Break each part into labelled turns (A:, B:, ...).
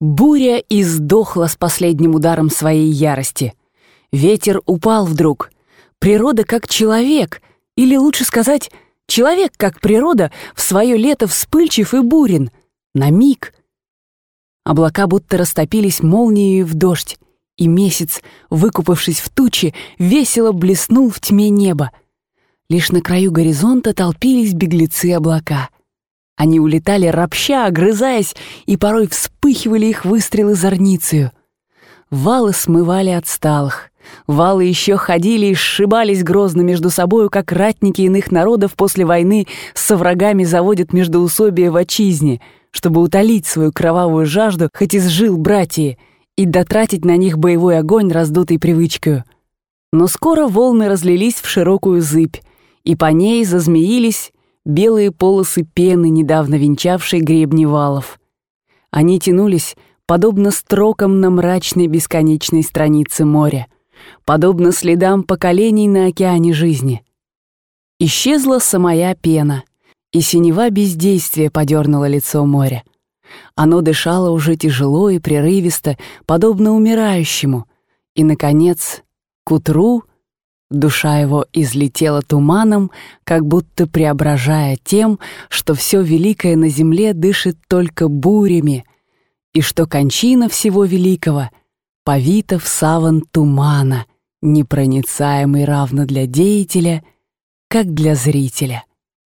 A: Буря издохла с последним ударом своей ярости. Ветер упал вдруг. Природа как человек, или лучше сказать, человек как природа в свое лето вспыльчив и бурен. На миг. Облака будто растопились молнией в дождь, и месяц, выкупавшись в тучи, весело блеснул в тьме неба. Лишь на краю горизонта толпились беглецы облака. Они улетали ропща, огрызаясь, и порой вспыхивали их выстрелы зорницею. Валы смывали отсталых. Валы еще ходили и сшибались грозно между собою, как ратники иных народов после войны со врагами заводят междоусобие в отчизне, чтобы утолить свою кровавую жажду, хоть из жил братья, и дотратить на них боевой огонь, раздутый привычкою. Но скоро волны разлились в широкую зыбь, и по ней зазмеились белые полосы пены, недавно венчавшей гребни валов. Они тянулись, подобно строкам на мрачной бесконечной странице моря, подобно следам поколений на океане жизни. Исчезла самая пена, и синева бездействия подернула лицо моря. Оно дышало уже тяжело и прерывисто, подобно умирающему, и, наконец, к утру душа его излетела туманом, как будто преображая тем, что все великое на земле дышит только бурями, и что кончина всего великого повита в саван тумана, непроницаемый равно для деятеля, как для зрителя.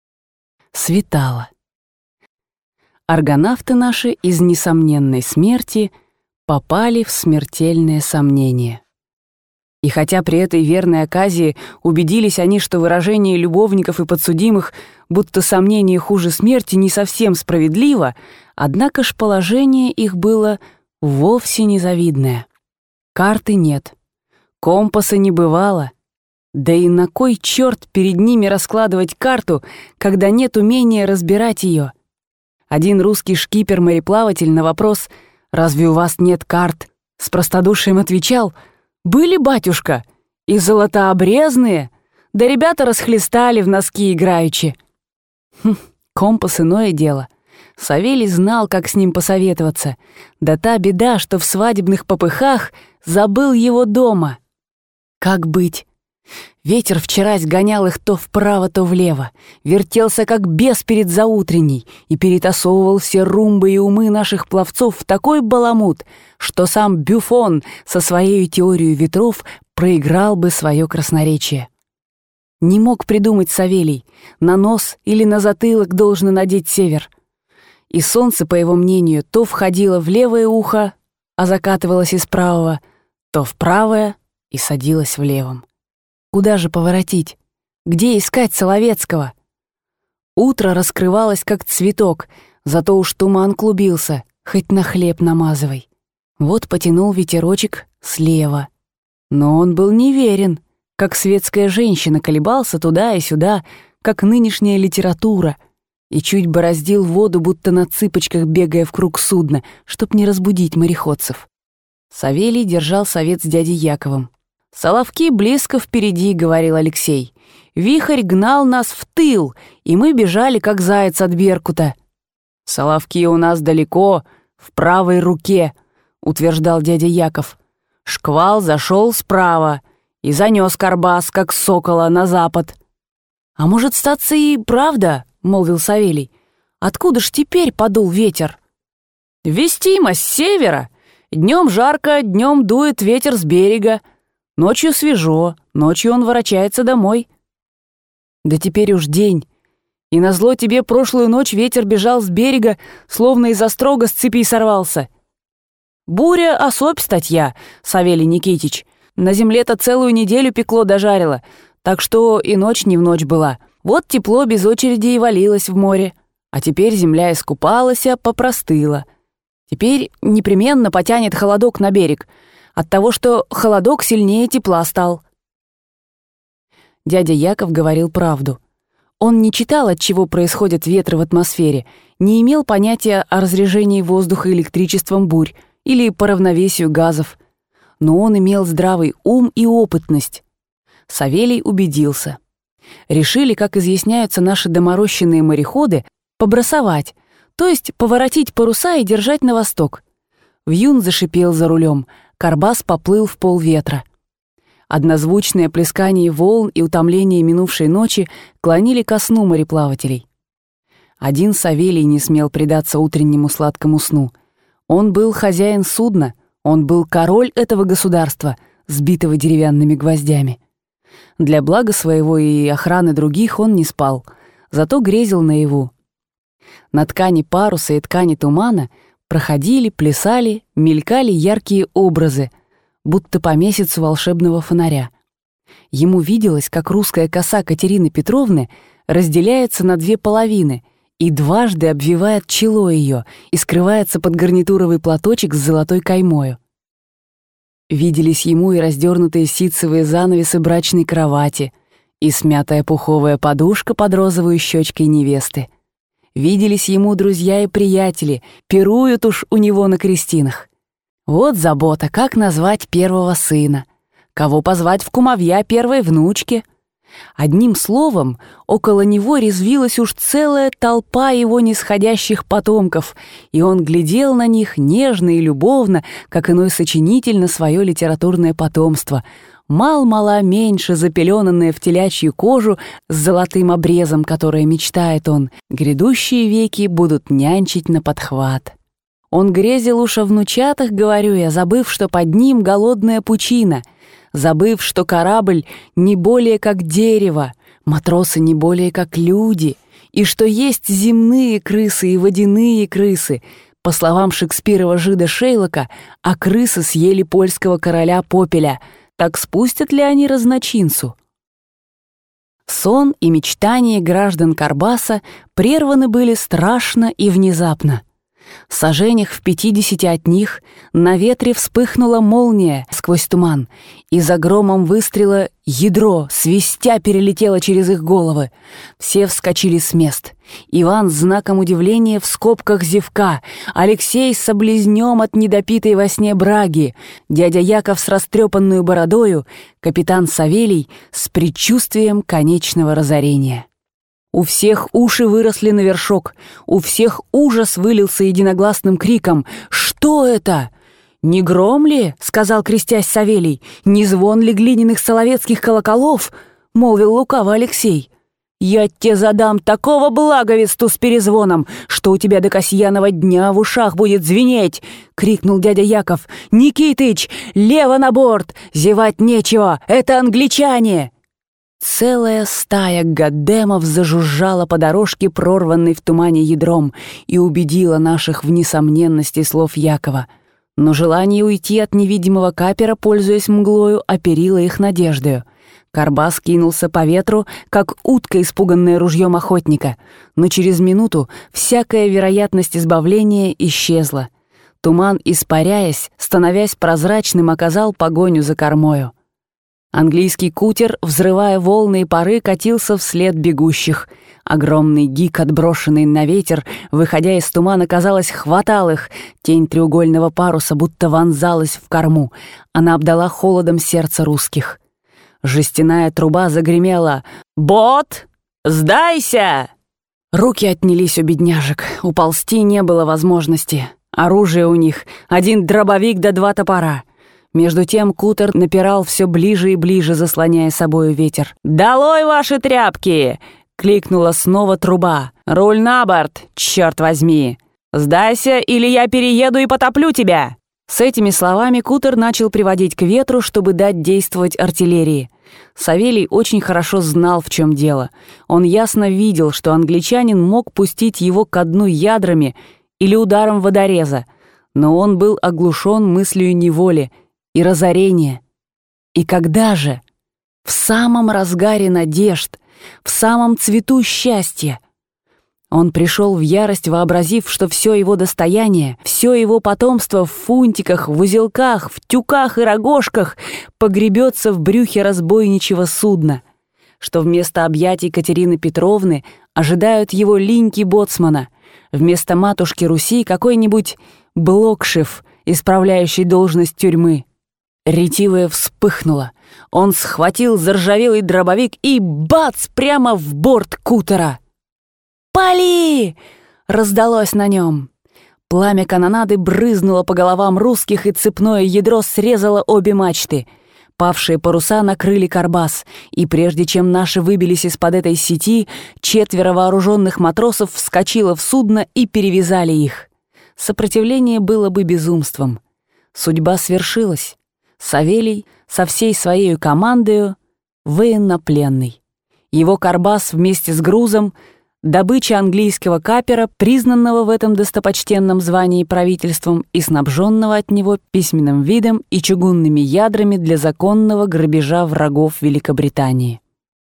A: Светало. Аргонавты наши из несомненной смерти попали в смертельное сомнение. И хотя при этой верной оказии убедились они, что выражение любовников и подсудимых, будто сомнение хуже смерти, не совсем справедливо, однако ж положение их было вовсе незавидное. Карты нет, компаса не бывало, да и на кой черт перед ними раскладывать карту, когда нет умения разбирать ее? Один русский шкипер-мореплаватель на вопрос «Разве у вас нет карт?» с простодушием отвечал: «Были, батюшка, и золотообрезные, да ребята расхлестали в носки играючи». Компас — иное дело. Савелий знал, как с ним посоветоваться. Да та беда, что в свадебных попыхах забыл его дома. Как быть? Ветер вчерась гонял их то вправо, то влево, вертелся как бес перед заутренней и перетасовывал все румбы и умы наших пловцов в такой баламут, что сам Бюфон со своей теорией ветров проиграл бы свое красноречие. Не мог придумать Савелий, на нос или на затылок должно надеть север. И солнце, по его мнению, то входило в левое ухо, а закатывалось из правого, то в правое и садилось в левом. Куда же поворотить? Где искать Соловецкого? Утро раскрывалось, как цветок, зато уж туман клубился, хоть на хлеб намазывай. Вот потянул ветерочек слева. Но он был неверен, как светская женщина колебался туда и сюда, как нынешняя литература, и чуть бороздил воду, будто на цыпочках бегая в круг судна, чтоб не разбудить мореходцев. Савелий держал совет с дядей Яковом. «Соловки близко впереди», — говорил Алексей. «Вихрь гнал нас в тыл, и мы бежали, как заяц от беркута». «Соловки у нас далеко, в правой руке», — утверждал дядя Яков. «Шквал зашел справа и занес Карбас, как сокола, на запад». «А может, статься и правда?» — молвил Савелий. «Откуда ж теперь подул ветер?» «Вестимо с севера. Днем жарко, днем дует ветер с берега. Ночью свежо, ночью он ворочается домой». «Да теперь уж день. И назло тебе прошлую ночь ветер бежал с берега, словно из острога с цепи сорвался». «Буря — особь статья, Савелий Никитич. На земле-то целую неделю пекло дожарило, так что и ночь не в ночь была. Вот тепло без очереди и валилось в море. А теперь земля искупалась, попростыла. Теперь непременно потянет холодок на берег, от того, что холодок сильнее тепла стал». Дядя Яков говорил правду. Он не читал, от чего происходят ветры в атмосфере, не имел понятия о разрежении воздуха электричеством бурь или по равновесию газов. Но он имел здравый ум и опытность. Савелий убедился. Решили, как изъясняются наши доморощенные мореходы, побросовать, то есть поворотить паруса и держать на восток. Вьюн зашипел за рулем, карбас поплыл в полветра. Однозвучное плескание волн и утомление минувшей ночи клонили ко сну мореплавателей. Один Савелий не смел предаться утреннему сладкому сну. Он был хозяин судна, он был король этого государства, сбитого деревянными гвоздями. Для блага своего и охраны других он не спал, зато грезил наяву. На ткани паруса и ткани тумана проходили, плясали, мелькали яркие образы, будто по месяцу волшебного фонаря. Ему виделось, как русская коса Катерины Петровны разделяется на две половины и дважды обвивает чело ее и скрывается под гарнитуровый платочек с золотой каймою. Виделись ему и раздернутые ситцевые занавесы брачной кровати, и смятая пуховая подушка под розовой щечкой невесты. Виделись ему друзья и приятели, пируют уж у него на крестинах. Вот забота, как назвать первого сына, кого позвать в кумовья первой внучки. Одним словом, около него резвилась уж целая толпа его нисходящих потомков, и он глядел на них нежно и любовно, как иной сочинитель на свое литературное потомство, мал-мала меньше запеленанное в телячью кожу с золотым обрезом, которое мечтает он, грядущие веки будут нянчить на подхват. Он грезил уж о внучатах, говорю я, забыв, что под ним голодная пучина, забыв, что корабль не более как дерево, матросы не более как люди, и что есть земные крысы и водяные крысы. По словам Шекспирова жида Шейлока, а крысы съели польского короля Попеля. Так спустят ли они разночинцу? Сон и мечтания граждан Карбаса прерваны были страшно и внезапно. Саженях в 50 от них на ветре вспыхнула молния сквозь туман, и за громом выстрела ядро, свистя, перелетело через их головы. Все вскочили с мест. Иван с знаком удивления в скобках зевка, Алексей с облизнём от недопитой во сне браги, дядя Яков с растрепанную бородою, капитан Савелий с предчувствием конечного разорения. У всех уши выросли на вершок, у всех ужас вылился единогласным криком: «Что это?» «Не гром ли?» — сказал, крестясь, Савелий. «Не звон ли глиняных соловецких колоколов?» — молвил лукаво Алексей. «Я тебе задам такого благовесту с перезвоном, что у тебя до Касьянова дня в ушах будет звенеть!» — крикнул дядя Яков. «Никитыч, лево на борт! Зевать нечего! Это англичане!» Целая стая гадемов зажужжала по дорожке, прорванной в тумане ядром, и убедила наших в несомненности слов Якова. Но желание уйти от невидимого капера, пользуясь мглою, оперило их надеждою. Карбас кинулся по ветру, как утка, испуганная ружьем охотника, но через минуту всякая вероятность избавления исчезла. Туман, испаряясь, становясь прозрачным, оказал погоню за кормою. Английский кутер, взрывая волны и пары, катился вслед бегущих. Огромный гик, отброшенный на ветер, выходя из тумана, казалось, хватал их. Тень треугольного паруса будто вонзалась в корму. Она обдала холодом сердце русских. Жестяная труба загремела: «Бот, сдайся!» Руки отнялись у бедняжек, уползти не было возможности. Оружие у них — один дробовик да 2 топора. Между тем кутер напирал все ближе и ближе, заслоняя собою ветер. «Долой ваши тряпки!» — кликнула снова труба. «Руль на борт, черт возьми! Сдайся, или я перееду и потоплю тебя!» С этими словами кутер начал приводить к ветру, чтобы дать действовать артиллерии. Савелий очень хорошо знал, в чем дело. Он ясно видел, что англичанин мог пустить его ко дну ядрами или ударом водореза, но он был оглушен мыслью неволи и разорения. И когда же? В самом разгаре надежд, в самом цвету счастья. Он пришел в ярость, вообразив, что все его достояние, все его потомство в фунтиках, в узелках, в тюках и рогожках погребется в брюхе разбойничьего судна, что вместо объятий Катерины Петровны ожидают его линьки боцмана, вместо матушки Руси какой-нибудь Блокшев, исправляющий должность тюрьмы. Ретивая вспыхнула. Он схватил заржавелый дробовик и бац! Прямо в борт кутера. «Пали!» — раздалось на нем. Пламя канонады брызнуло по головам русских, и цепное ядро срезало обе мачты. Павшие паруса накрыли карбас, и прежде чем наши выбились из-под этой сети, 4 вооруженных матросов вскочило в судно и перевязали их. Сопротивление было бы безумством. Судьба свершилась. Савелий со всей своей командою военнопленный. Его карбас вместе с грузом — добыча английского капера, признанного в этом достопочтенном звании правительством и снабженного от него письменным видом и чугунными ядрами для законного грабежа врагов Великобритании.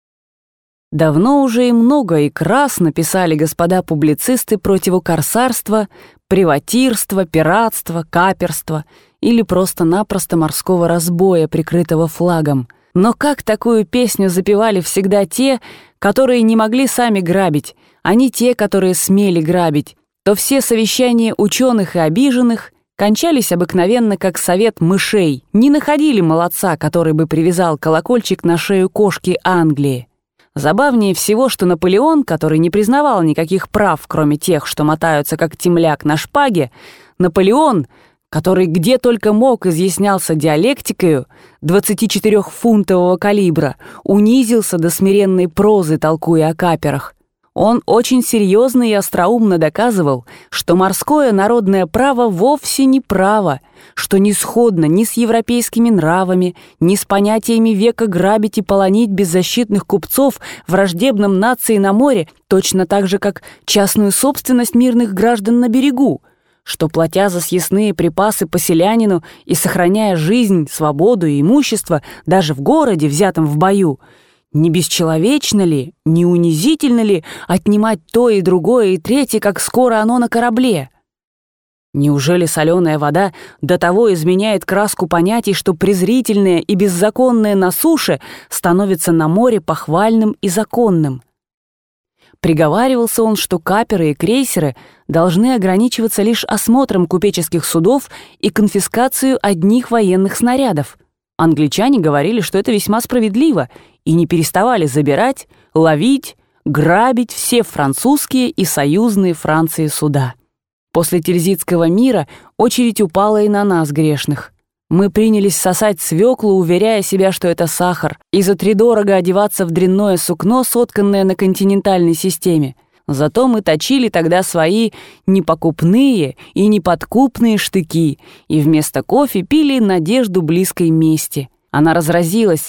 A: Давно уже и много и красно писали господа публицисты противокорсарства, приватирства, пиратства, каперства или просто-напросто морского разбоя, прикрытого флагом. Но как такую песню запевали всегда те, которые не могли сами грабить, а не те, которые смели грабить, то все совещания ученых и обиженных кончались обыкновенно как совет мышей, не находили молодца, который бы привязал колокольчик на шею кошки Англии. Забавнее всего, что Наполеон, который не признавал никаких прав, кроме тех, что мотаются как темляк на шпаге, Наполеон, который где только мог изъяснялся диалектикою 24-фунтового калибра, унизился до смиренной прозы, толкуя о каперах. Он очень серьезно и остроумно доказывал, что морское народное право вовсе не право, что не сходно ни с европейскими нравами, ни с понятиями века грабить и полонить беззащитных купцов, враждебным нации на море, точно так же, как частную собственность мирных граждан на берегу, что, платя за съестные припасы поселянину и сохраняя жизнь, свободу и имущество даже в городе, взятом в бою, не бесчеловечно ли, не унизительно ли отнимать то и другое и третье, как скоро оно на корабле? Неужели соленая вода до того изменяет краску понятий, что презрительное и беззаконное на суше становится на море похвальным и законным? Приговаривался он, что каперы и крейсеры должны ограничиваться лишь осмотром купеческих судов и конфискацией одних военных снарядов. Англичане говорили, что это весьма справедливо, и не переставали забирать, ловить, грабить все французские и союзные Франции суда. После Тильзитского мира очередь упала и на нас, грешных. Мы принялись сосать свеклу, уверяя себя, что это сахар, и затридорого одеваться в дрянное сукно, сотканное на континентальной системе. Зато мы точили тогда свои непокупные и неподкупные штыки, и вместо кофе пили надежду близкой мести. Она разразилась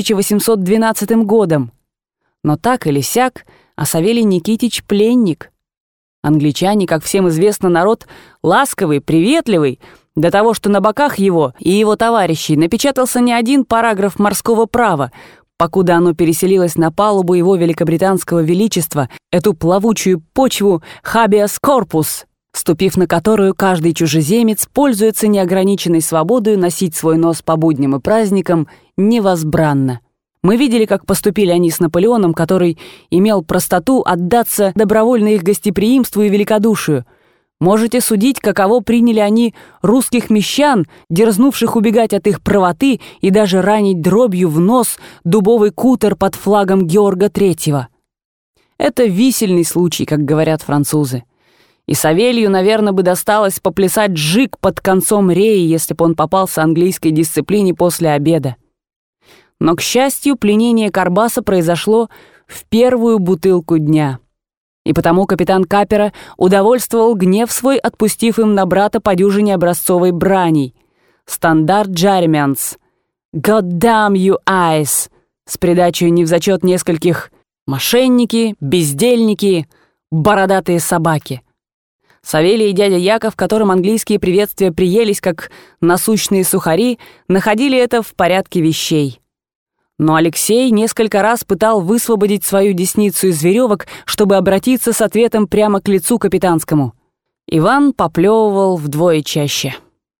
A: 1812 годом. Но так или сяк, а Савелий Никитич пленник. Англичане, как всем известно, народ ласковый, приветливый, до того, что на боках его и его товарищей напечатался не один параграф морского права, покуда оно переселилось на палубу его великобританского величества, эту плавучую почву «habeas corpus», ступив на которую каждый чужеземец пользуется неограниченной свободой носить свой нос по будням и праздникам невозбранно. Мы видели, как поступили они с Наполеоном, который имел простоту отдаться добровольно их гостеприимству и великодушию. Можете судить, каково приняли они русских мещан, дерзнувших убегать от их правоты и даже ранить дробью в нос дубовый кутер под флагом Георга III. Это висельный случай, как говорят французы. И Савелью, наверное, бы досталось поплясать джиг под концом реи, если бы он попался английской дисциплине после обеда. Но, к счастью, пленение карбаса произошло в первую бутылку дня. И потому капитан капера удовольствовал гнев свой, отпустив им на брата по дюжине образцовой браней. Стандарт Джаремянс, «God damn you eyes», с придачей невзачет нескольких «мошенники», «бездельники», «бородатые собаки». Савелий и дядя Яков, которым английские приветствия приелись как насущные сухари, находили это в порядке вещей. Но Алексей несколько раз пытал высвободить свою десницу из веревок, чтобы обратиться с ответом прямо к лицу капитанскому. Иван поплевывал вдвое чаще.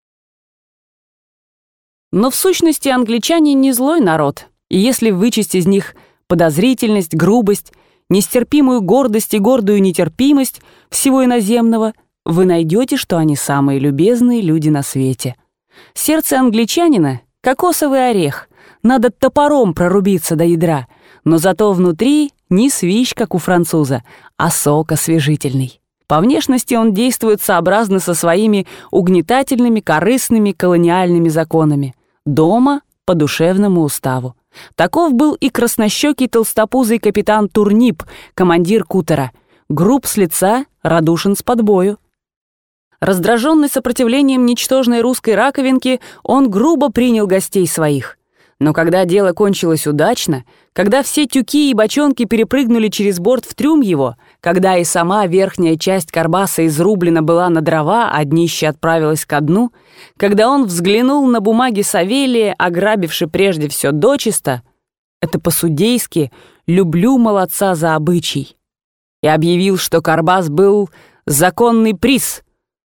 A: Но в сущности англичане не злой народ, и если вычесть из них подозрительность, грубость, нестерпимую гордость и гордую нетерпимость всего иноземного, вы найдете, что они самые любезные люди на свете. Сердце англичанина — кокосовый орех, надо топором прорубиться до ядра, но зато внутри не свищ, как у француза, а сок освежительный. По внешности он действует сообразно со своими угнетательными, корыстными, колониальными законами. Дома — по душевному уставу. Таков был и краснощекий толстопузый капитан Турнип, командир кутера. Груб с лица, радушен с подбою. Раздраженный сопротивлением ничтожной русской раковинки, он грубо принял гостей своих. Но когда дело кончилось удачно, когда все тюки и бочонки перепрыгнули через борт в трюм его, когда и сама верхняя часть карбаса изрублена была на дрова, а днище отправилось ко дну, когда он взглянул на бумаги Савелия, ограбивши прежде все дочисто, это по-судейски «люблю молодца за обычай», и объявил, что карбас был законный приз,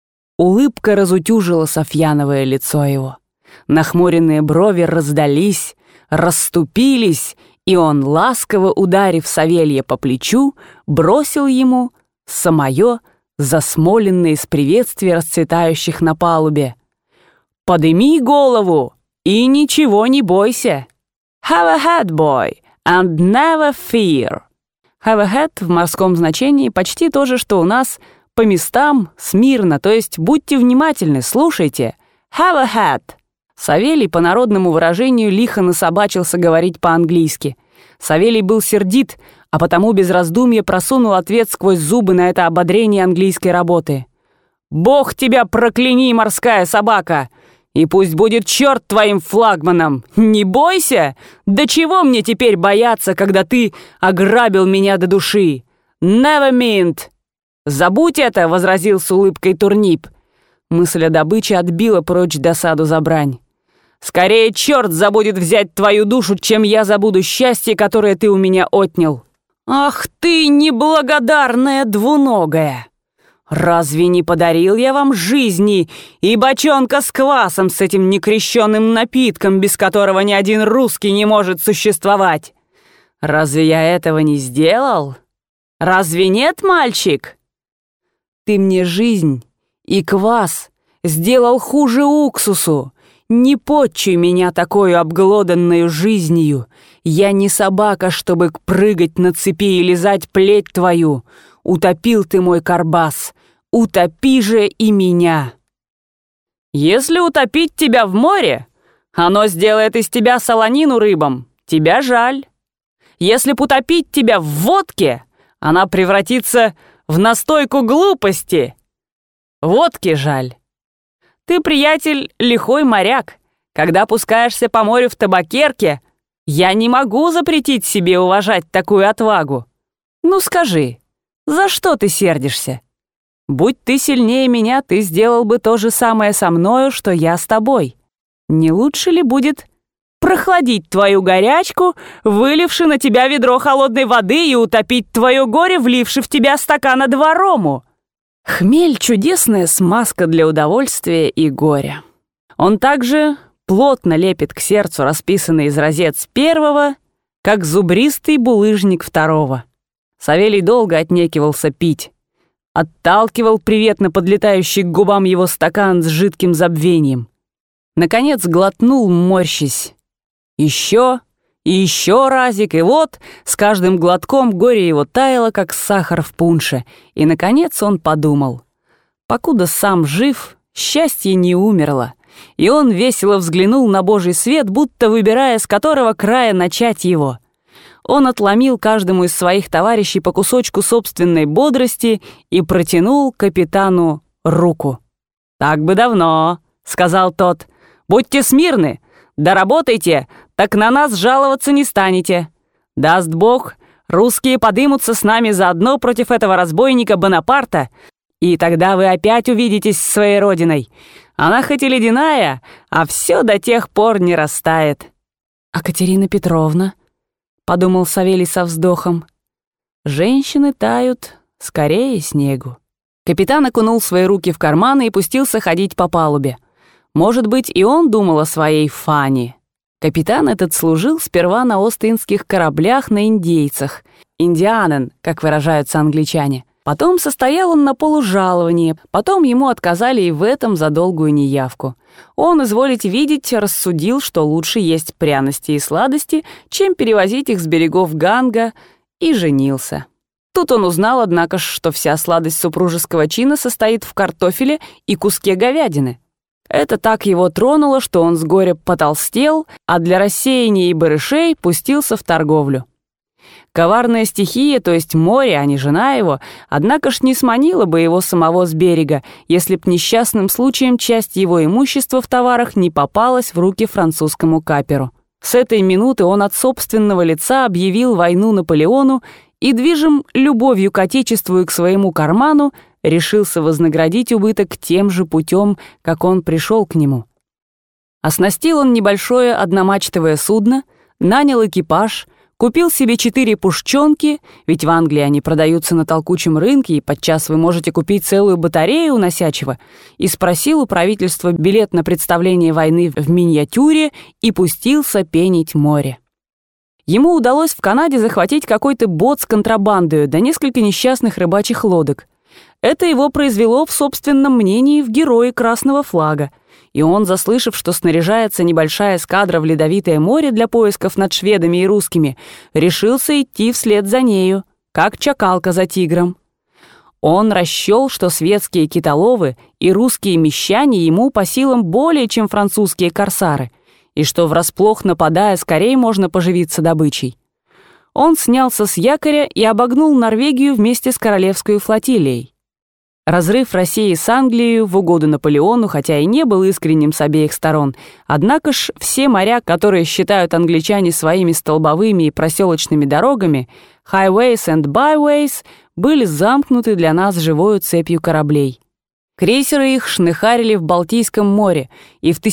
A: улыбка разутюжила Софьяновое лицо его. Нахмуренные брови раздались, расступились, и он, ласково ударив Савелья по плечу, бросил ему самое засмоленное из приветствий расцветающих на палубе. «Подыми голову и ничего не бойся. Have a head, boy, and never fear». Have a head в морском значении почти то же, что у нас по местам, смирно, то есть будьте внимательны, слушайте. Have a head. Савелий, по народному выражению, лихо насобачился говорить по-английски. Савелий был сердит, а потому без раздумья просунул ответ сквозь зубы на это ободрение английской работы. «Бог тебя прокляни, морская собака! И пусть будет черт твоим флагманом! Не бойся! Да чего мне теперь бояться, когда ты ограбил меня до души? Never mind!» «Забудь это!» — возразил с улыбкой Турнип. Мысль о добыче отбила прочь досаду за брань. «Скорее черт забудет взять твою душу, чем я забуду счастье, которое ты у меня отнял!» «Ах ты, неблагодарная двуногая! Разве не подарил я вам жизни и бочонка с квасом с этим некрещенным напитком, без которого ни один русский не может существовать? Разве я этого не сделал? Разве нет, мальчик? Ты мне жизнь и квас сделал хуже уксусу. Не потчуй меня такою обглоданною жизнью. Я не собака, чтобы прыгать на цепи и лизать плеть твою. Утопил ты мой карбас, утопи же и меня. Если утопить тебя в море, оно сделает из тебя солонину рыбам, тебя жаль. Если б утопить тебя в водке, она превратится в настойку глупости. Водки жаль. Ты, приятель, лихой моряк. Когда пускаешься по морю в табакерке, я не могу запретить себе уважать такую отвагу. Ну скажи, за что ты сердишься? Будь ты сильнее меня, ты сделал бы то же самое со мною, что я с тобой. Не лучше ли будет прохладить твою горячку, выливши на тебя ведро холодной воды, и утопить твое горе, вливши в тебя стакана два рому? Хмель — чудесная смазка для удовольствия и горя. Он также плотно лепит к сердцу расписанный изразец первого, как зубристый булыжник второго. Савелий долго отнекивался пить. Отталкивал приветно подлетающий к губам его стакан с жидким забвением. Наконец глотнул, морщись. Еще и еще разик, и вот с каждым глотком горе его таяло, как сахар в пунше, и, наконец, он подумал. Покуда сам жив, счастье не умерло, и он весело взглянул на Божий свет, будто выбирая, с которого края начать его. Он отломил каждому из своих товарищей по кусочку собственной бодрости и протянул капитану руку. «Так бы давно», — сказал тот. «Будьте смирны, доработайте, так на нас жаловаться не станете. Даст Бог, русские подымутся с нами заодно против этого разбойника Бонапарта, и тогда вы опять увидитесь с своей родиной. Она хоть и ледяная, а все до тех пор не растает». «А Катерина Петровна?» — подумал Савелий со вздохом. «Женщины тают скорее снегу». Капитан окунул свои руки в карманы и пустился ходить по палубе. Может быть, и он думал о своей Фане. Капитан этот служил сперва на остинских кораблях на индейцах, индианен, как выражаются англичане. Потом состоял он на полужаловании, потом ему отказали и в этом за долгую неявку. Он, изволите видеть, рассудил, что лучше есть пряности и сладости, чем перевозить их с берегов Ганга, и женился. Тут он узнал, однако ж, что вся сладость супружеского чина состоит в картофеле и куске говядины. Это так его тронуло, что он с горя потолстел, а для рассеяния и барышей пустился в торговлю. Коварная стихия, то есть море, а не жена его, однако ж не сманила бы его самого с берега, если б несчастным случаем часть его имущества в товарах не попалась в руки французскому каперу. С этой минуты он от собственного лица объявил войну Наполеону и, движим любовью к отечеству и к своему карману, решился вознаградить убыток тем же путем, как он пришел к нему. Оснастил он небольшое одномачтовое судно, нанял экипаж, купил себе 4 пушчонки, ведь в Англии они продаются на толкучем рынке, и подчас вы можете купить целую батарею уносячего, и спросил у правительства билет на представление войны в миниатюре и пустился пенить море. Ему удалось в Канаде захватить какой-то бот с контрабандой, да несколько несчастных рыбачьих лодок. Это его произвело, в собственном мнении, в герои Красного флага, и он, заслышав, что снаряжается небольшая эскадра в Ледовитое море для поисков над шведами и русскими, решился идти вслед за нею, как чакалка за тигром. Он расчел, что светские китоловы и русские мещане ему по силам более, чем французские корсары, и что врасплох нападая, скорее можно поживиться добычей. Он снялся с якоря и обогнул Норвегию вместе с королевской флотилией. Разрыв России с Англией в угоду Наполеону, хотя и не был искренним с обеих сторон, однако ж все моря, которые считают англичане своими столбовыми и проселочными дорогами, highways and byways, были замкнуты для нас живою цепью кораблей. Крейсеры их шныхарили в Балтийском море и в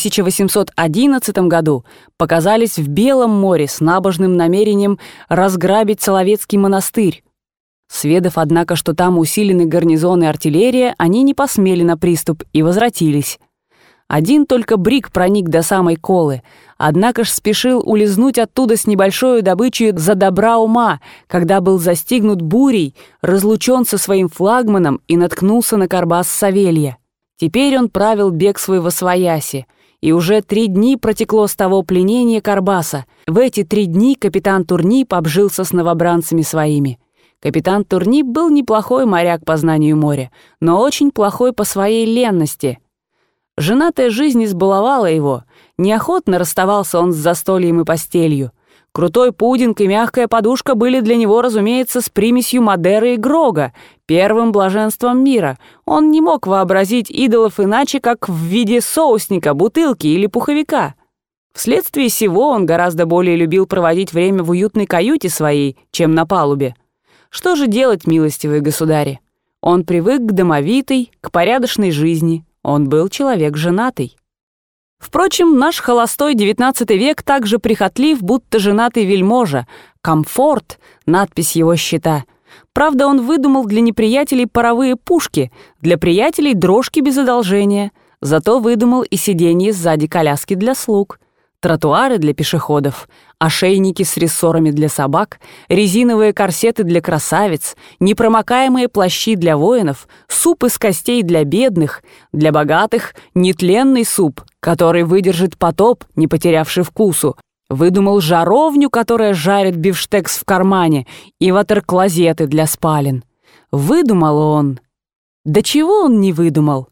A: 1811 году показались в Белом море с набожным намерением разграбить Соловецкий монастырь. Сведав, однако, что там усилены гарнизоны и артиллерия, они не посмели на приступ и возвратились. Один только бриг проник до самой Колы, однако ж спешил улизнуть оттуда с небольшой добычей за добра ума, когда был застигнут бурей, разлучен со своим флагманом и наткнулся на карбас Савелья. Теперь он правил бег свой восвояси, и уже 3 дни протекло с того пленения карбаса. В эти 3 дни капитан Турнип обжился с новобранцами своими. Капитан Турнип был неплохой моряк по знанию моря, но очень плохой по своей ленности. Женатая жизнь избаловала его, неохотно расставался он с застольем и постелью. Крутой пудинг и мягкая подушка были для него, разумеется, с примесью Мадеры и Грога, первым блаженством мира. Он не мог вообразить идолов иначе, как в виде соусника, бутылки или пуховика. Вследствие сего он гораздо более любил проводить время в уютной каюте своей, чем на палубе. Что же делать, милостивые государи? Он привык к домовитой, к порядочной жизни. Он был человек женатый. Впрочем, наш холостой XIX век так же прихотлив, будто женатый вельможа. «Комфорт» — надпись его счета. Правда, он выдумал для неприятелей паровые пушки, для приятелей дрожки без одолжения. Зато выдумал и сиденье сзади коляски для слуг, тротуары для пешеходов, ошейники с рессорами для собак, резиновые корсеты для красавиц, непромокаемые плащи для воинов, суп из костей для бедных, для богатых — нетленный суп, который выдержит потоп, не потерявший вкусу. Выдумал жаровню, которая жарит бифштекс в кармане, и ватерклозеты для спален. Выдумал он. Да чего он не выдумал?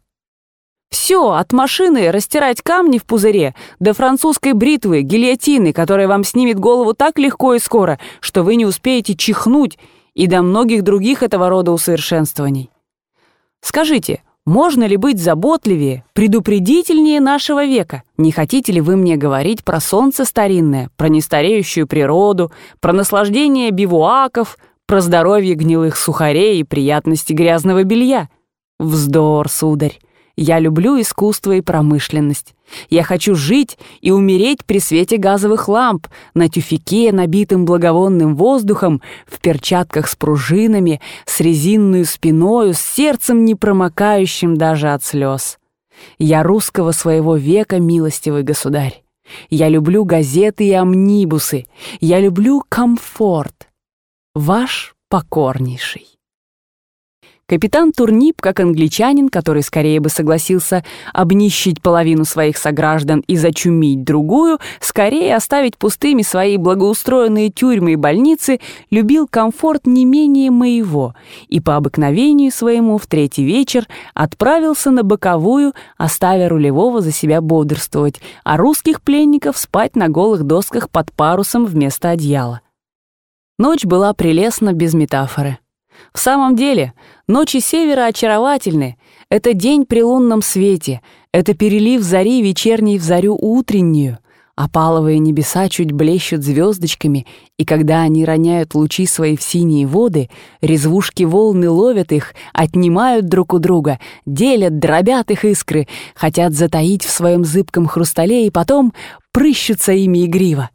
A: Все, от машины растирать камни в пузыре до французской бритвы, гильотины, которая вам снимет голову так легко и скоро, что вы не успеете чихнуть, и до многих других этого рода усовершенствований. Скажите, можно ли быть заботливее, предупредительнее нашего века? Не хотите ли вы мне говорить про солнце старинное, про нестареющую природу, про наслаждение бивуаков, про здоровье гнилых сухарей и приятности грязного белья? Вздор, сударь. Я люблю искусство и промышленность. Я хочу жить и умереть при свете газовых ламп, на тюфяке, набитым благовонным воздухом, в перчатках с пружинами, с резинную спиною, с сердцем, не промокающим даже от слез. Я русского своего века, милостивый государь. Я люблю газеты и амнибусы. Я люблю комфорт. Ваш покорнейший. Капитан Турнип, как англичанин, который скорее бы согласился обнищить половину своих сограждан и зачумить другую, скорее оставить пустыми свои благоустроенные тюрьмы и больницы, любил комфорт не менее моего и по обыкновению своему в третий вечер отправился на боковую, оставя рулевого за себя бодрствовать, а русских пленников спать на голых досках под парусом вместо одеяла. Ночь была прелестна без метафоры. В самом деле, ночи севера очаровательны. Это день при лунном свете, это перелив зари вечерней в зарю утреннюю. Опаловые небеса чуть блещут звездочками, и когда они роняют лучи свои в синие воды, резвушки волны ловят их, отнимают друг у друга, делят, дробят их искры, хотят затаить в своем зыбком хрустале и потом прыщутся ими игриво.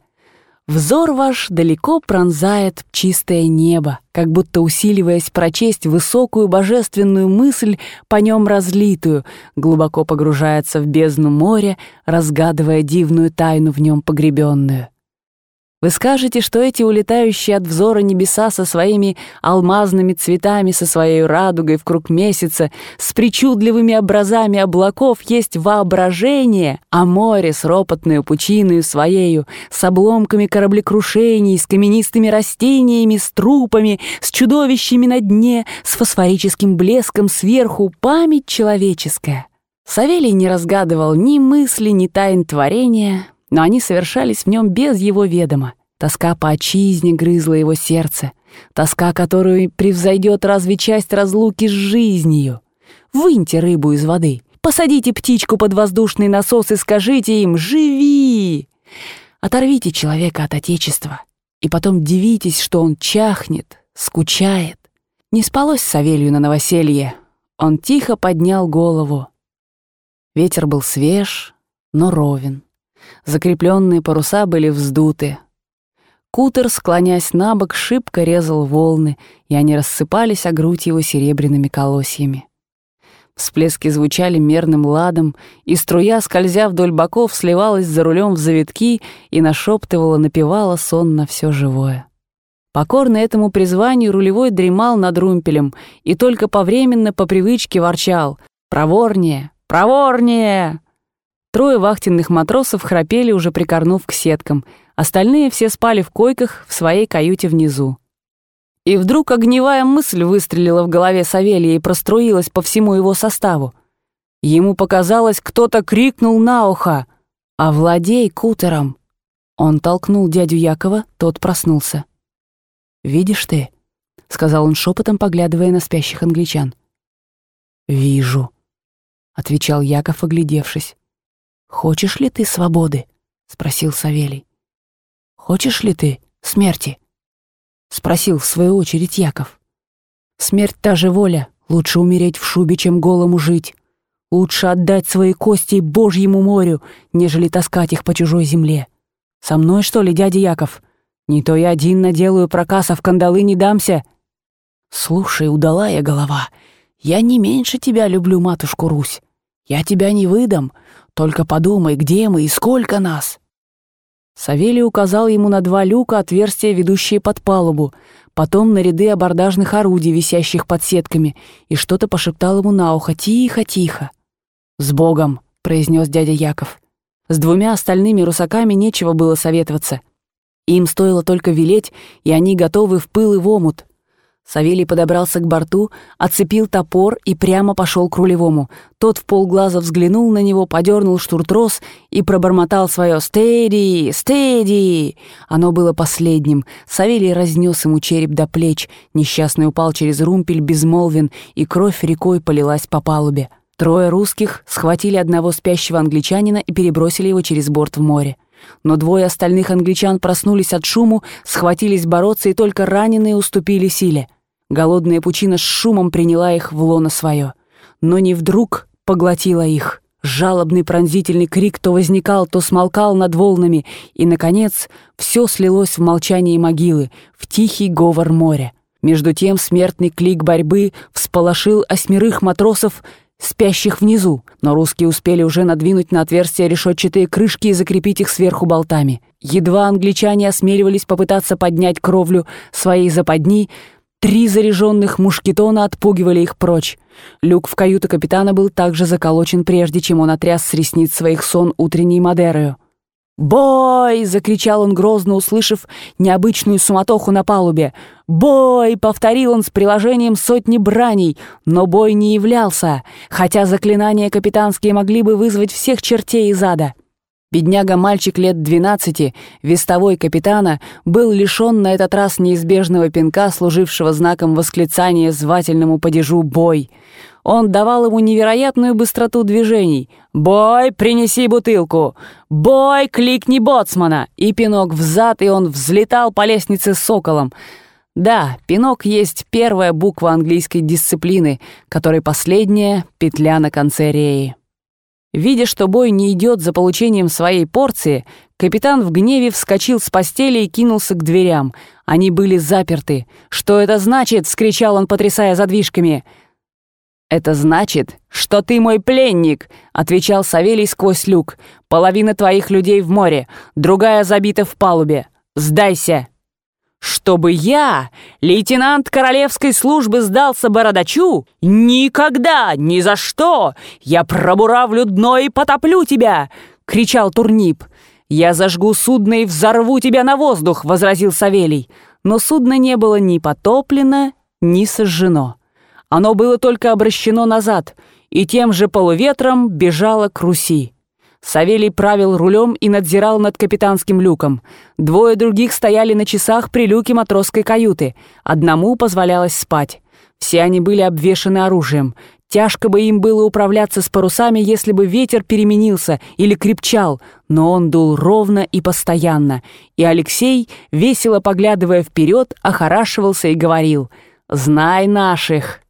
A: Взор ваш далеко пронзает чистое небо, как будто усиливаясь прочесть высокую божественную мысль, по нем разлитую, глубоко погружается в бездну моря, разгадывая дивную тайну в нем погребенную. Вы скажете, что эти улетающие от взора небеса со своими алмазными цветами, со своей радугой в круг месяца, с причудливыми образами облаков есть воображение, а море с ропотною пучиною своею, с обломками кораблекрушений, с каменистыми растениями, с трупами, с чудовищами на дне, с фосфорическим блеском сверху память человеческая. Савелий не разгадывал ни мысли, ни тайн творения, но они совершались в нем без его ведома. Тоска по отчизне грызла его сердце, тоска, которую превзойдет разве часть разлуки с жизнью. Выньте рыбу из воды, посадите птичку под воздушный насос и скажите им «Живи!». Оторвите человека от отечества, и потом дивитесь, что он чахнет, скучает. Не спалось Савелью на новоселье. Он тихо поднял голову. Ветер был свеж, но ровен. Закрепленные паруса были вздуты. Кутер, склонясь набок, шибко резал волны, и они рассыпались о грудь его серебряными колосьями. Всплески звучали мерным ладом, и струя, скользя вдоль боков, сливалась за рулем в завитки и нашептывала, напевала сонно все живое. Покорный этому призванию рулевой дремал над румпелем и только повременно по привычке ворчал: «Проворнее! Проворнее!». Трое вахтенных матросов храпели, уже прикорнув к сеткам, остальные все спали в койках в своей каюте внизу. И вдруг огневая мысль выстрелила в голове Савелия и проструилась по всему его составу. Ему показалось, кто-то крикнул на ухо: «Овладей кутером!». Он толкнул дядю Якова, тот проснулся. «Видишь ты?» — сказал он шепотом, поглядывая на спящих англичан. «Вижу», — отвечал Яков, оглядевшись. «Хочешь ли ты свободы?» — спросил Савелий. «Хочешь ли ты смерти?» — спросил в свою очередь Яков. «Смерть та же воля. Лучше умереть в шубе, чем голому жить. Лучше отдать свои кости Божьему морю, нежели таскать их по чужой земле. Со мной, что ли, дядя Яков? Не то я один наделаю проказ, а в кандалы не дамся. Слушай, удалая голова, я не меньше тебя люблю, матушку Русь. Я тебя не выдам. Только подумай, где мы и сколько нас». Савелий указал ему на 2 люка, отверстия, ведущие под палубу, потом на ряды абордажных орудий, висящих под сетками, и что-то пошептал ему на ухо: «Тихо, тихо». «С Богом», — произнес дядя Яков. С 2 остальными русаками нечего было советоваться. Им стоило только велеть, и они готовы в пыл и в омут. Савелий подобрался к борту, отцепил топор и прямо пошел к рулевому. Тот вполглаза взглянул на него, подернул штуртрос и пробормотал свое «Стеди! Стеди!». Оно было последним. Савелий разнес ему череп до плеч. Несчастный упал через румпель безмолвен, и кровь рекой полилась по палубе. 3 русских схватили одного спящего англичанина и перебросили его через борт в море. Но 2 остальных англичан проснулись от шуму, схватились бороться, и только раненые уступили силе. Голодная пучина с шумом приняла их в лоно свое. Но не вдруг поглотила их. Жалобный пронзительный крик то возникал, то смолкал над волнами, и, наконец, все слилось в молчании могилы, в тихий говор моря. Между тем смертный клик борьбы всполошил 8 матросов, спящих внизу, но русские успели уже надвинуть на отверстия решетчатые крышки и закрепить их сверху болтами. Едва англичане осмеливались попытаться поднять кровлю своей западни, 3 заряженных мушкетона отпугивали их прочь. Люк в каюту капитана был также заколочен, прежде чем он отряс с ресниц своих сон утренней Мадерою. «Бой!» — закричал он, грозно услышав необычную суматоху на палубе. «Бой!» — повторил он с приложением сотни браней, но бой не являлся, хотя заклинания капитанские могли бы вызвать всех чертей из ада. Бедняга-мальчик лет 12, вестовой капитана, был лишён на этот раз неизбежного пинка, служившего знаком восклицания звательному падежу «Бой». Он давал ему невероятную быстроту движений. «Бой, принеси бутылку! Бой, кликни боцмана!» И пинок взад, и он взлетал по лестнице соколом. Да, пинок есть первая буква английской дисциплины, которой последняя — петля на конце реи. Видя, что бой не идет за получением своей порции, капитан в гневе вскочил с постели и кинулся к дверям. Они были заперты. «Что это значит?» — вскричал он, потрясая задвижками. «Это значит, что ты мой пленник», — отвечал Савелий сквозь люк. «Половина твоих людей в море, другая забита в палубе. Сдайся!» «Чтобы я, лейтенант королевской службы, сдался бородачу? Никогда, ни за что! Я пробуравлю дно и потоплю тебя!» — кричал Турнип. «Я зажгу судно и взорву тебя на воздух!» — возразил Савелий. Но судно не было ни потоплено, ни сожжено. Оно было только обращено назад, и тем же полуветром бежало к Руси. Савелий правил рулем и надзирал над капитанским люком. 2 других стояли на часах при люке матросской каюты. Одному позволялось спать. Все они были обвешаны оружием. Тяжко бы им было управляться с парусами, если бы ветер переменился или крепчал, но он дул ровно и постоянно. И Алексей, весело поглядывая вперед, охорашивался и говорил: «Знай наших!»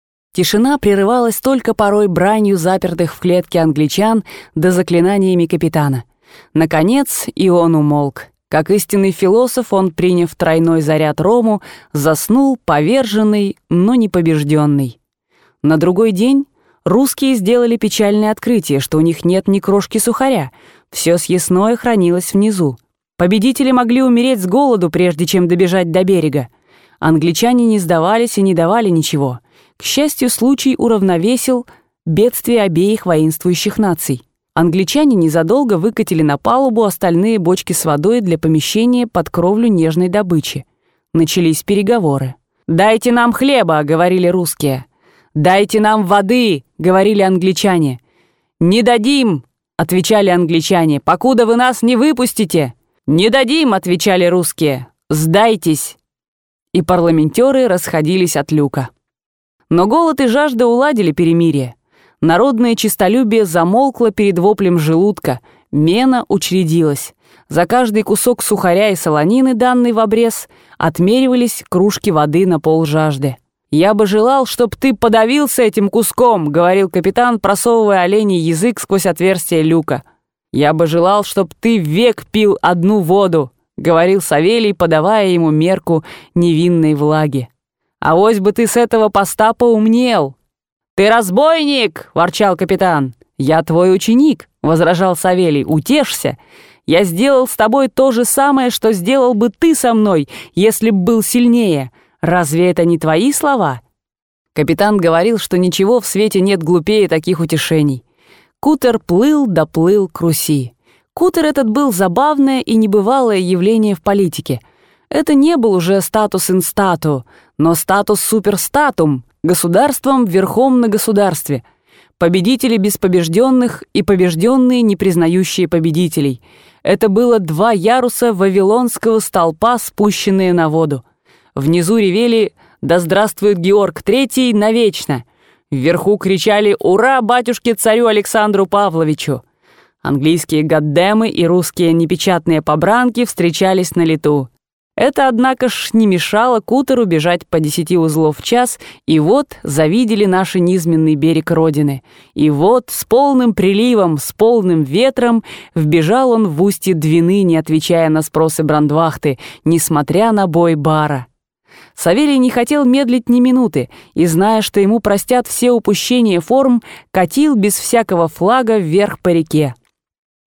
A: Тишина прерывалась только порой бранью запертых в клетке англичан да заклинаниями капитана. Наконец и он умолк. Как истинный философ, он, приняв тройной заряд рому, заснул поверженный, но не побежденный. На другой день русские сделали печальное открытие, что у них нет ни крошки сухаря. Все съестное хранилось внизу. Победители могли умереть с голоду, прежде чем добежать до берега. Англичане не сдавались и не давали ничего. К счастью, случай уравновесил бедствие обеих воинствующих наций. Англичане незадолго выкатили на палубу остальные бочки с водой для помещения под кровлю нежной добычи. Начались переговоры. «Дайте нам хлеба», — говорили русские. «Дайте нам воды», — говорили англичане. «Не дадим», — отвечали англичане, — «покуда вы нас не выпустите». «Не дадим», — отвечали русские. «Сдайтесь». И парламентеры расходились от люка. Но голод и жажда уладили перемирие. Народное честолюбие замолкло перед воплем желудка, мена учредилась. За каждый кусок сухаря и солонины, данный в обрез, отмеривались кружки воды на полжажды. «Я бы желал, чтоб ты подавился этим куском», — говорил капитан, просовывая оленей язык сквозь отверстие люка. «Я бы желал, чтоб ты век пил одну воду», — говорил Савелий, подавая ему мерку невинной влаги. «Авось бы ты с этого поста поумнел!» «Ты разбойник!» — ворчал капитан. «Я твой ученик!» — возражал Савелий. «Утешься! Я сделал с тобой то же самое, что сделал бы ты со мной, если б был сильнее. Разве это не твои слова?» Капитан говорил, что ничего в свете нет глупее таких утешений. Кутер плыл да плыл к Руси. Кутер этот был забавное и небывалое явление в политике. Это не был уже статус ин стату, но статус суперстатум, государством верхом на государстве. Победители без побежденных и побежденные, не признающие победителей. Это было 2 яруса вавилонского столпа, спущенные на воду. Внизу ревели «Да здравствует Георг III навечно!». Вверху кричали «Ура батюшке-царю Александру Павловичу!». Английские гаддемы и русские непечатные побранки встречались на лету. Это, однако ж, не мешало Кутеру бежать по 10 узлов в час, и вот завидели наш низменный берег Родины. И вот с полным приливом, с полным ветром вбежал он в устье Двины, не отвечая на спросы брандвахты, несмотря на бой бара. Савелий не хотел медлить ни минуты, и, зная, что ему простят все упущения форм, катил без всякого флага вверх по реке.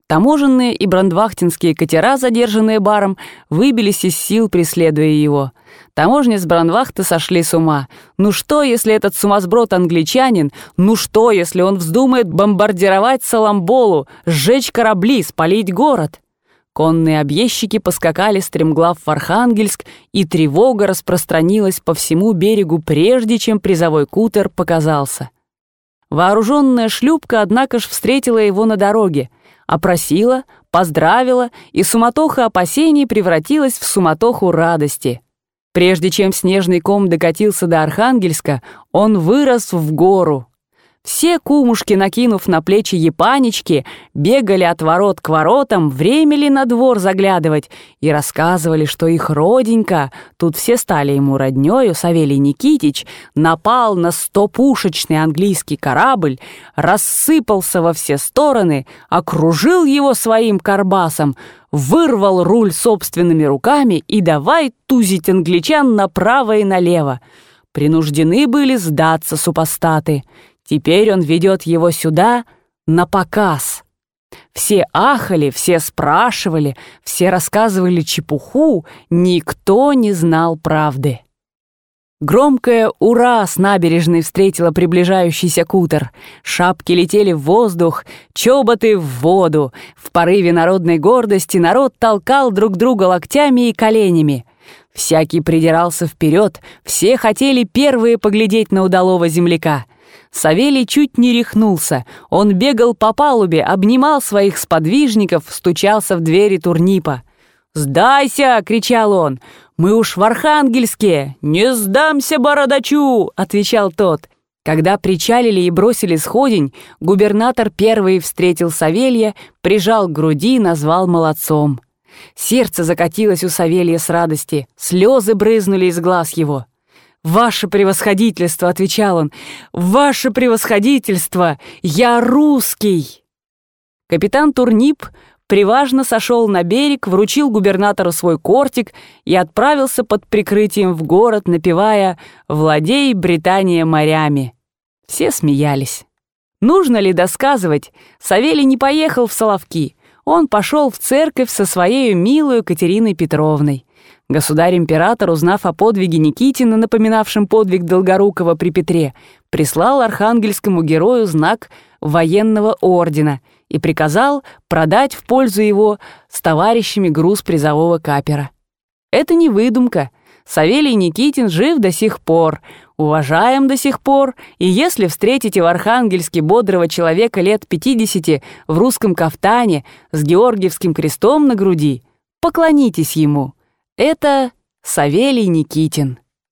A: Таможенные и брандвахтенские катера, задержанные баром, выбились из сил, преследуя его. Таможня с брандвахта сошли с ума. Ну что, если этот сумасброд англичанин? Ну что, если он вздумает бомбардировать Саламболу, сжечь корабли, спалить город? Конные объездчики поскакали стремглав в Архангельск, и тревога распространилась по всему берегу, прежде чем призовой кутер показался. Вооруженная шлюпка, однако ж, встретила его на дороге, опросила, поздравила, и суматоха опасений превратилась в суматоху радости. Прежде чем снежный ком докатился до Архангельска, он вырос в гору. Все кумушки, накинув на плечи епанечки, бегали от ворот к воротам, время ли на двор заглядывать, и рассказывали, что их роденька, тут все стали ему роднёю, Савелий Никитич, напал на 100-пушечный английский корабль, рассыпался во все стороны, окружил его своим карбасом, вырвал руль собственными руками и давай тузить англичан направо и налево. Принуждены были сдаться супостаты. Теперь он ведет его сюда на показ. Все ахали, все спрашивали, все рассказывали чепуху, никто не знал правды. Громкое «Ура!» с набережной встретило приближающийся кутер. Шапки летели в воздух, чоботы в воду. В порыве народной гордости народ толкал друг друга локтями и коленями. Всякий придирался вперед, все хотели первые поглядеть на удалого земляка. Савелий чуть не рехнулся. Он бегал по палубе, обнимал своих сподвижников, стучался в двери турнипа. «Сдайся!» — кричал он. «Мы уж в Архангельске!» «Не сдамся, бородачу!» — отвечал тот. Когда причалили и бросили сходень, губернатор первый встретил Савелья, прижал к груди, назвал молодцом. Сердце закатилось у Савелья с радости, слезы брызнули из глаз его. «Ваше превосходительство!» — отвечал он. «Ваше превосходительство! Я русский!» Капитан Турнип приважно сошел на берег, вручил губернатору свой кортик и отправился под прикрытием в город, напевая «Владей, Британия, морями». Все смеялись. Нужно ли досказывать? Савелий не поехал в Соловки. Он пошел в церковь со своей милой Катериной Петровной. Государь-император, узнав о подвиге Никитина, напоминавшем подвиг Долгорукова при Петре, прислал архангельскому герою знак военного ордена и приказал продать в пользу его с товарищами груз призового капера. Это не выдумка. Савелий Никитин жив до сих пор, уважаем до сих пор, и если встретите в Архангельске бодрого человека лет 50 в русском кафтане с Георгиевским крестом на груди, поклонитесь ему. Это Савелий Никитин.